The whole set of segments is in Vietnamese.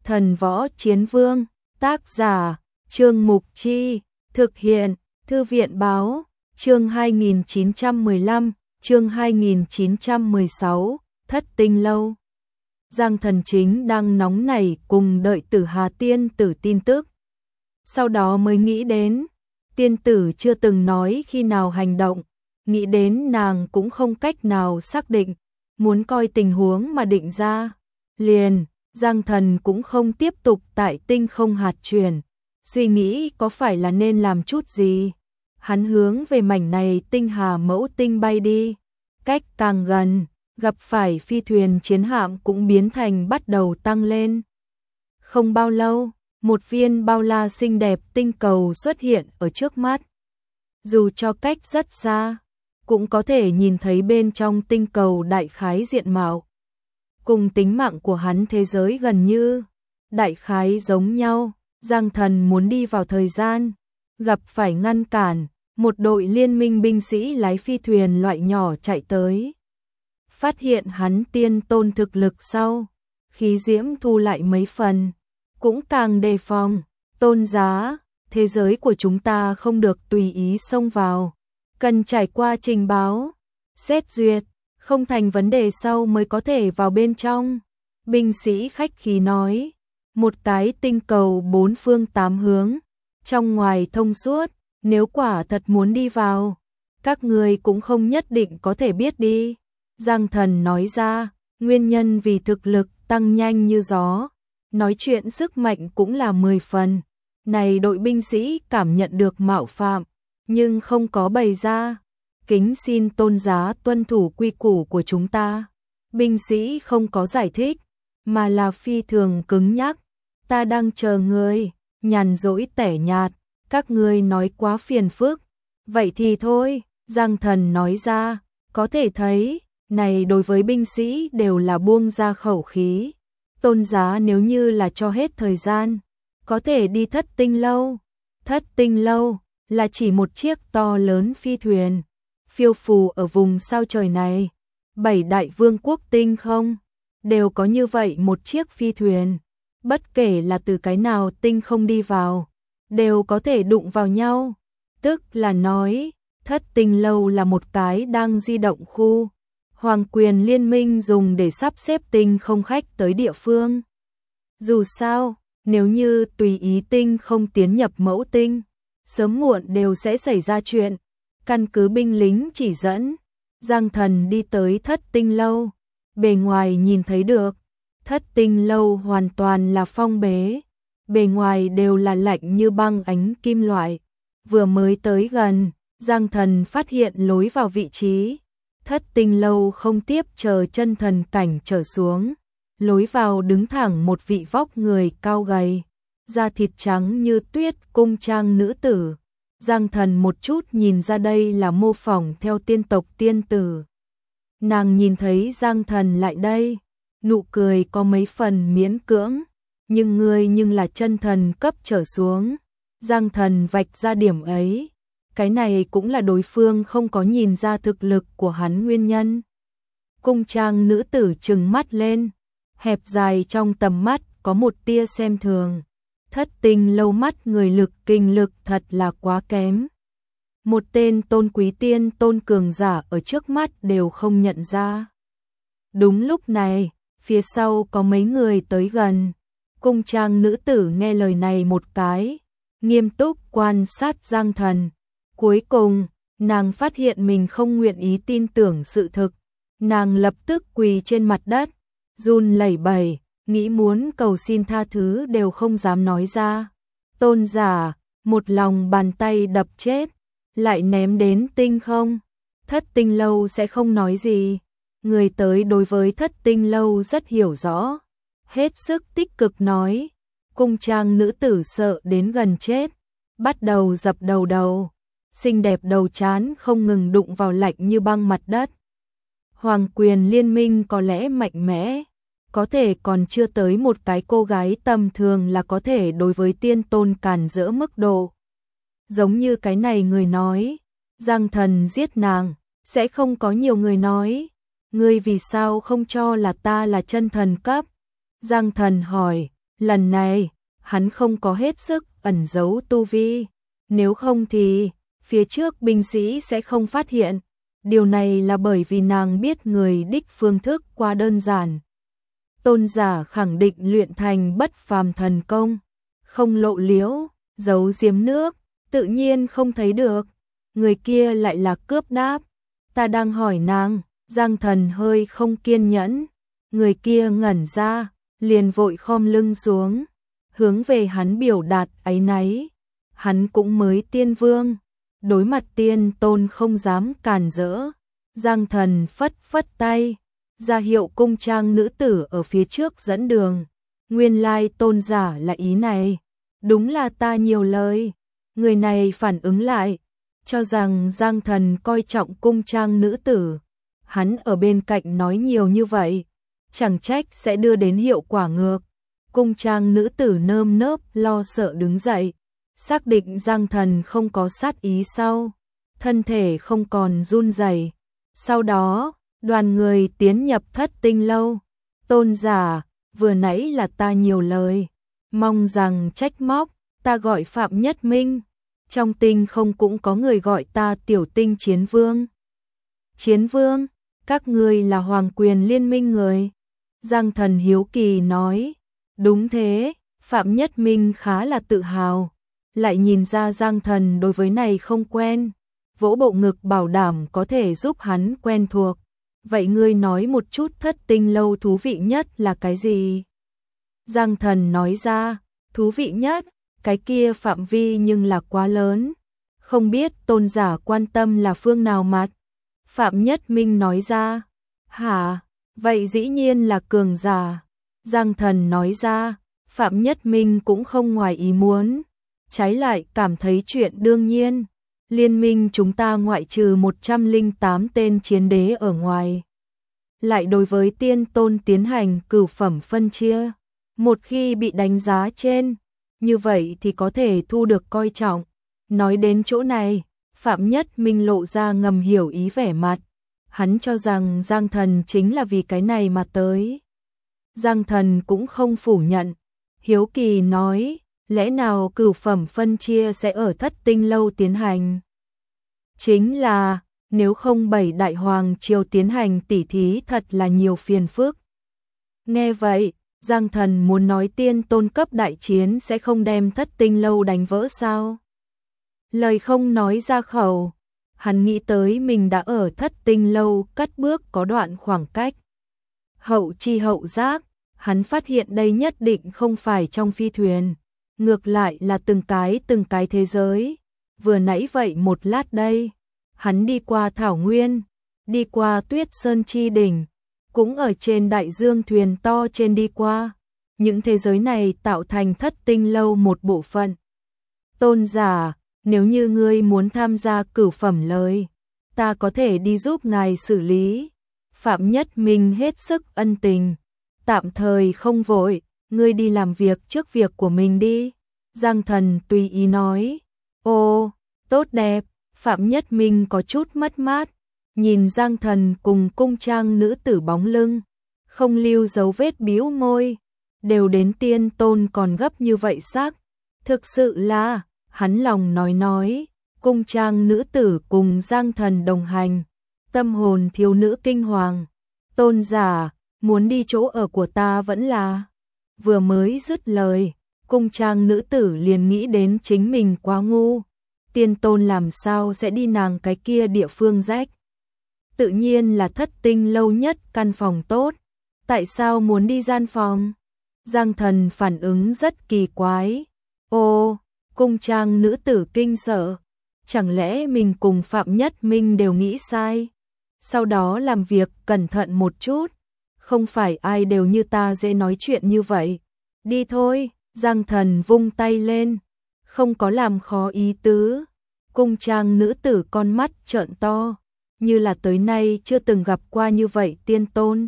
Thần Võ Chiến Vương, tác giả, Trương Mục Chi, thực hiện, Thư viện Báo, chương 2915, chương 2916, Thất Tinh Lâu. Giang Thần chính đang nóng nảy cùng đợi Tử Hà tiên tử tin tức. Sau đó mới nghĩ đến, tiên tử chưa từng nói khi nào hành động, nghĩ đến nàng cũng không cách nào xác định, muốn coi tình huống mà định ra. Liền, Giang Thần cũng không tiếp tục tại tinh không hạt chuyển, suy nghĩ có phải là nên làm chút gì. Hắn hướng về mảnh này tinh hà mẫu tinh bay đi, cách càng gần, gặp phải phi thuyền chiến hạm cũng biến thành bắt đầu tăng lên. Không bao lâu, một viên bao la xinh đẹp tinh cầu xuất hiện ở trước mắt. Dù cho cách rất xa, cũng có thể nhìn thấy bên trong tinh cầu đại khái diện mạo. Cùng tính mạng của hắn thế giới gần như, đại khái giống nhau. Giang Thần muốn đi vào thời gian, gặp phải ngăn cản, một đội liên minh binh sĩ lái phi thuyền loại nhỏ chạy tới. Phát hiện hắn tiên tôn thực lực sau, khí diễm thu lại mấy phần, cũng càng đề phòng. Tôn giá, thế giới của chúng ta không được tùy ý xông vào, cần trải qua trình báo, xét duyệt, không thành vấn đề sau mới có thể vào bên trong. Binh sĩ khách khí nói, một cái tinh cầu bốn phương tám hướng, trong ngoài thông suốt, nếu quả thật muốn đi vào, các người cũng không nhất định có thể biết đi. Giang Thần nói ra, nguyên nhân vì thực lực tăng nhanh như gió, nói chuyện sức mạnh cũng là 10 phần. Này đội binh sĩ cảm nhận được mạo phạm, nhưng không có bày ra. Kính xin tôn giá tuân thủ quy củ của chúng ta. Binh sĩ không có giải thích, mà là phi thường cứng nhắc. Ta đang chờ người, nhàn rỗi tẻ nhạt, các ngươi nói quá phiền phức. Vậy thì thôi, Giang Thần nói ra, có thể thấy, này đối với binh sĩ đều là buông ra khẩu khí. Tôn giá nếu như là cho hết thời gian, có thể đi Thất Tinh Lâu. Thất Tinh Lâu là chỉ một chiếc to lớn phi thuyền, phiêu phù ở vùng sao trời này. 7 đại vương quốc tinh không, đều có như vậy một chiếc phi thuyền. Bất kể là từ cái nào tinh không đi vào, đều có thể đụng vào nhau. Tức là nói, Thất Tinh Lâu là một cái đang di động khu. Hoàng quyền liên minh dùng để sắp xếp tinh không khách tới địa phương. Dù sao, nếu như tùy ý tinh không tiến nhập mẫu tinh, sớm muộn đều sẽ xảy ra chuyện. Căn cứ binh lính chỉ dẫn, Giang Thần đi tới Thất Tinh Lâu. Bề ngoài nhìn thấy được, Thất Tinh Lâu hoàn toàn là phong bế. Bề ngoài đều là lạnh như băng ánh kim loại. Vừa mới tới gần, Giang Thần phát hiện lối vào vị trí. Thất Tinh Lâu không tiếp chờ chân thần cảnh trở xuống. Lối vào đứng thẳng một vị vóc người cao gầy, da thịt trắng như tuyết cung trang nữ tử. Giang Thần một chút nhìn ra đây là mô phỏng theo tiên tộc tiên tử. Nàng nhìn thấy Giang Thần lại đây, nụ cười có mấy phần miễn cưỡng, nhưng ngươi nhưng là chân thần cấp trở xuống. Giang Thần vạch ra điểm ấy, cái này cũng là đối phương không có nhìn ra thực lực của hắn nguyên nhân. Cung trang nữ tử trừng mắt lên, hẹp dài trong tầm mắt có một tia xem thường. Thất Tinh Lâu mắt người lực kinh lực thật là quá kém. Một tên tôn quý tiên tôn cường giả ở trước mắt đều không nhận ra. Đúng lúc này, phía sau có mấy người tới gần. Cung trang nữ tử nghe lời này một cái, nghiêm túc quan sát Giang Thần. Cuối cùng, nàng phát hiện mình không nguyện ý tin tưởng sự thực. Nàng lập tức quỳ trên mặt đất, run lẩy bẩy, nghĩ muốn cầu xin tha thứ đều không dám nói ra. Tôn giả, một lòng bàn tay đập chết, lại ném đến tinh không. Thất Tinh Lâu sẽ không nói gì. Người tới đối với Thất Tinh Lâu rất hiểu rõ, hết sức tích cực nói. Cung trang nữ tử sợ đến gần chết, bắt đầu dập đầu, xinh đẹp đầu trán không ngừng đụng vào lạnh như băng mặt đất. Hoàng quyền liên minh có lẽ mạnh mẽ, có thể còn chưa tới một cái cô gái tầm thường là có thể đối với tiên tôn càn rỡ mức độ. Giống như cái này người nói, Giang Thần giết nàng, sẽ không có nhiều người nói, ngươi vì sao không cho là ta là chân thần cấp? Giang Thần hỏi, Lần này, hắn không có hết sức ẩn giấu tu vi, nếu không thì phía trước binh sĩ sẽ không phát hiện. Điều này là bởi vì nàng biết người đích phương thức quá đơn giản. Tôn giả khẳng định luyện thành bất phàm thần công, không lộ liễu, giấu giếm nước, tự nhiên không thấy được. Người kia lại là cướp đáp. Ta đang hỏi nàng. Giang Thần hơi không kiên nhẫn. Người kia ngẩn ra, liền vội khom lưng xuống, hướng về hắn biểu đạt áy náy. Hắn cũng mới tiên vương, đối mặt tiên tôn không dám cản rỡ. Giang Thần phất phất tay, ra hiệu cung trang nữ tử ở phía trước dẫn đường. Nguyên lai tôn giả là ý này. Đúng là ta nhiều lời. Người này phản ứng lại, cho rằng Giang Thần coi trọng cung trang nữ tử. Hắn ở bên cạnh nói nhiều như vậy, chẳng trách sẽ đưa đến hiệu quả ngược. Cung trang nữ tử nơm nớp lo sợ đứng dậy, xác định Giang Thần không có sát ý sau, thân thể không còn run rẩy. Sau đó, đoàn người tiến nhập Thất Tinh lâu. Tôn giả, vừa nãy là ta nhiều lời, mong rằng trách móc. Ta gọi Phạm Nhất Minh, trong tinh không cũng có người gọi ta Tiểu Tinh Chiến Vương. Chiến Vương, các ngươi là Hoàng Quyền Liên Minh người. Giang Thần hiếu kỳ nói. Đúng thế. Phạm Nhất Minh khá là tự hào, lại nhìn ra Giang Thần đối với này không quen, vỗ bộ ngực bảo đảm có thể giúp hắn quen thuộc. Vậy ngươi nói một chút Thất Tinh lâu thú vị nhất là cái gì? Giang Thần nói ra. Thú vị nhất, cái kia phạm vi nhưng là quá lớn, không biết tôn giả quan tâm là phương nào mặt. Phạm Nhất Minh nói ra. Hả? Vậy dĩ nhiên là cường giả. Giang Thần nói ra. Phạm Nhất Minh cũng không ngoài ý muốn, trái lại cảm thấy chuyện đương nhiên. Liên minh chúng ta ngoại trừ 108 tên chiến đế ở ngoài, lại đối với tiên tôn tiến hành cửu phẩm phân chia. Một khi bị đánh giá trên, như vậy thì có thể thu được coi trọng. Nói đến chỗ này, Phạm Nhất Minh lộ ra ngầm hiểu ý vẻ mặt. Hắn cho rằng Giang Thần chính là vì cái này mà tới. Giang Thần cũng không phủ nhận. Hiếu kỳ nói, lẽ nào cửu phẩm phân chia sẽ ở Thất Tinh lâu tiến hành? Chính là, nếu không 7 đại hoàng triều tiến hành tỉ thí thật là nhiều phiền phức. Nghe vậy, Giang Thần muốn nói tiên tôn cấp đại chiến sẽ không đem Thất Tinh lâu đánh vỡ sao? Lời không nói ra khẩu, hắn nghĩ tới mình đã ở Thất Tinh lâu cất bước có đoạn khoảng cách. Hậu chi hậu giác, hắn phát hiện đây nhất định không phải trong phi thuyền, ngược lại là từng cái thế giới. Vừa nãy vậy một lát đây, hắn đi qua Thảo Nguyên, đi qua Tuyết Sơn Chi Đỉnh, cũng ở trên đại dương thuyền to trên đi qua. Những thế giới này tạo thành Thất Tinh lâu một bộ phận. Tôn giả, nếu như ngươi muốn tham gia cửu phẩm lời, ta có thể đi giúp ngài xử lý. Phạm Nhất Minh hết sức ân tình. Tạm thời không vội, ngươi đi làm việc trước việc của mình đi. Giang Thần tùy ý nói. Ô, tốt đẹp. Phạm Nhất Minh có chút mất mát, nhìn Giang Thần cùng cung trang nữ tử bóng lưng, không lưu dấu vết bĩu môi. Đều đến tiên tôn còn gấp như vậy sắc. Thực sự là, hắn lòng nói, cung trang nữ tử cùng Giang Thần đồng hành, tâm hồn thiếu nữ kinh hoàng. Tôn giả, muốn đi chỗ ở của ta vẫn là. Vừa mới dứt lời, cung trang nữ tử liền nghĩ đến chính mình quá ngu. Tiên tôn làm sao sẽ đi nàng cái kia địa phương rách? Tự nhiên là Thất Tinh lâu nhất căn phòng tốt. Tại sao muốn đi gian phòng? Giang Thần phản ứng rất kỳ quái. Ô, cung trang nữ tử kinh sợ. Chẳng lẽ mình cùng Phạm Nhất Minh đều nghĩ sai? Sau đó làm việc cẩn thận một chút. Không phải ai đều như ta dễ nói chuyện như vậy. Đi thôi, Giang Thần vung tay lên. Không có làm khó ý tứ. Cung trang nữ tử con mắt trợn to, như là tới nay chưa từng gặp qua như vậy tiên tôn.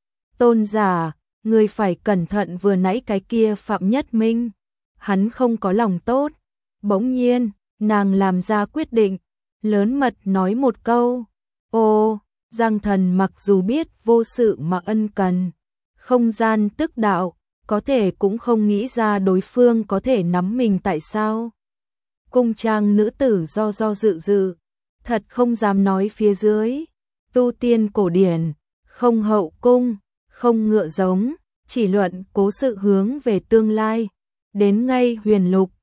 Tôn giả, người phải cẩn thận vừa nãy cái kia Phạm Nhất Minh. Hắn không có lòng tốt. Bỗng nhiên, nàng làm ra quyết định, lớn mật nói một câu. Ô, Giang Thần mặc dù biết vô sự mà ân cần, không gian tức đạo, có thể cũng không nghĩ ra đối phương có thể nắm mình tại sao. Cung trang nữ tử do dự, thật không dám nói phía dưới. Tu tiên cổ điển, không hậu cung, không ngựa giống, chỉ luận cố sự hướng về tương lai. Đến ngay huyền lục,